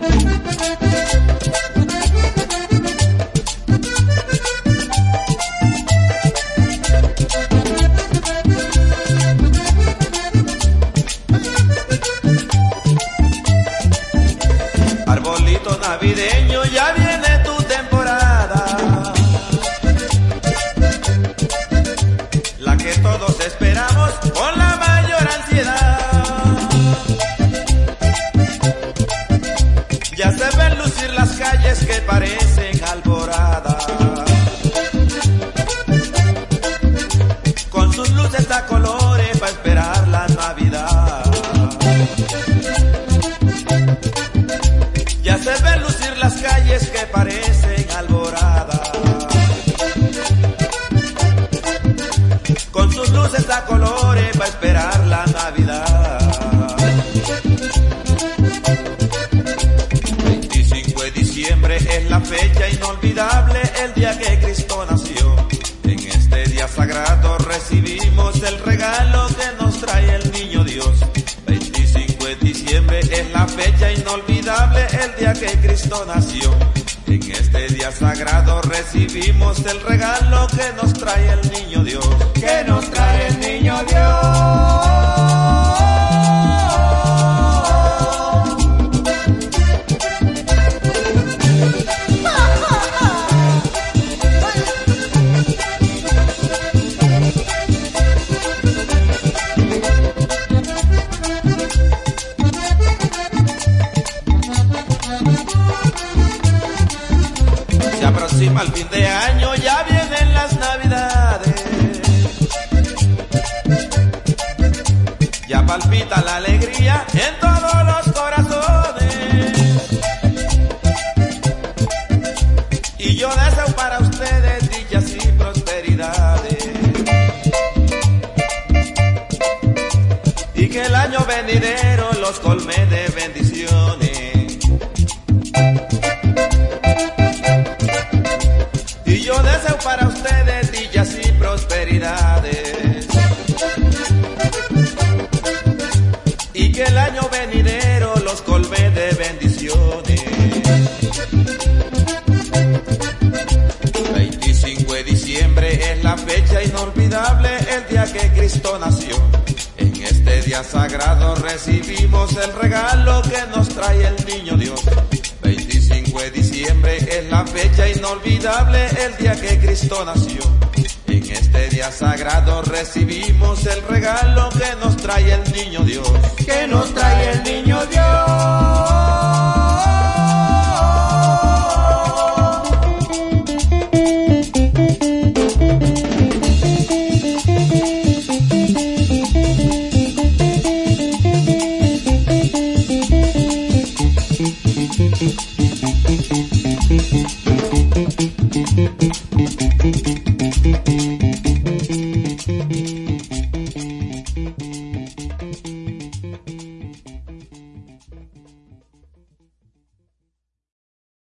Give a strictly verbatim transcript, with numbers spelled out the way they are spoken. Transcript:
Arbolito navideño, ya viene tu temporada, la que todos esperamos con la mayor ansiedad. Ya se ven lucir las calles que parecen alborada, con sus luces a colores para esperar la Navidad. Ya se ven lucir las calles que parecen alborada, con sus luces a colores para esperar la Navidad. veinticinco de diciembre es la fecha inolvidable, el día que Cristo nació. En este día sagrado recibimos el regalo que nos trae el niño Dios. veinticinco de diciembre es la fecha inolvidable, el día que Cristo nació. En este día sagrado recibimos el regalo que nos trae el niño Dios. Que nos trae el niño Dios. Se aproxima el fin de año, ya vienen las Navidades. Ya palpita la alegría en todos los corazones. Y yo deseo para ustedes dichas y prosperidades. Y que el año venidero los colme de bendiciones. Y yo deseo para ustedes dichas y prosperidades. Y que el año venidero los colme de bendiciones. veinticinco de diciembre es la fecha inolvidable, el día que Cristo nació. En este día sagrado recibimos el regalo que nos trae el niño Dios. veinticinco de diciembre es la fecha inolvidable, el día que Cristo nació. En este día sagrado recibimos el regalo que nos trae el niño Dios. Que nos trae el niño Dios. Thank you.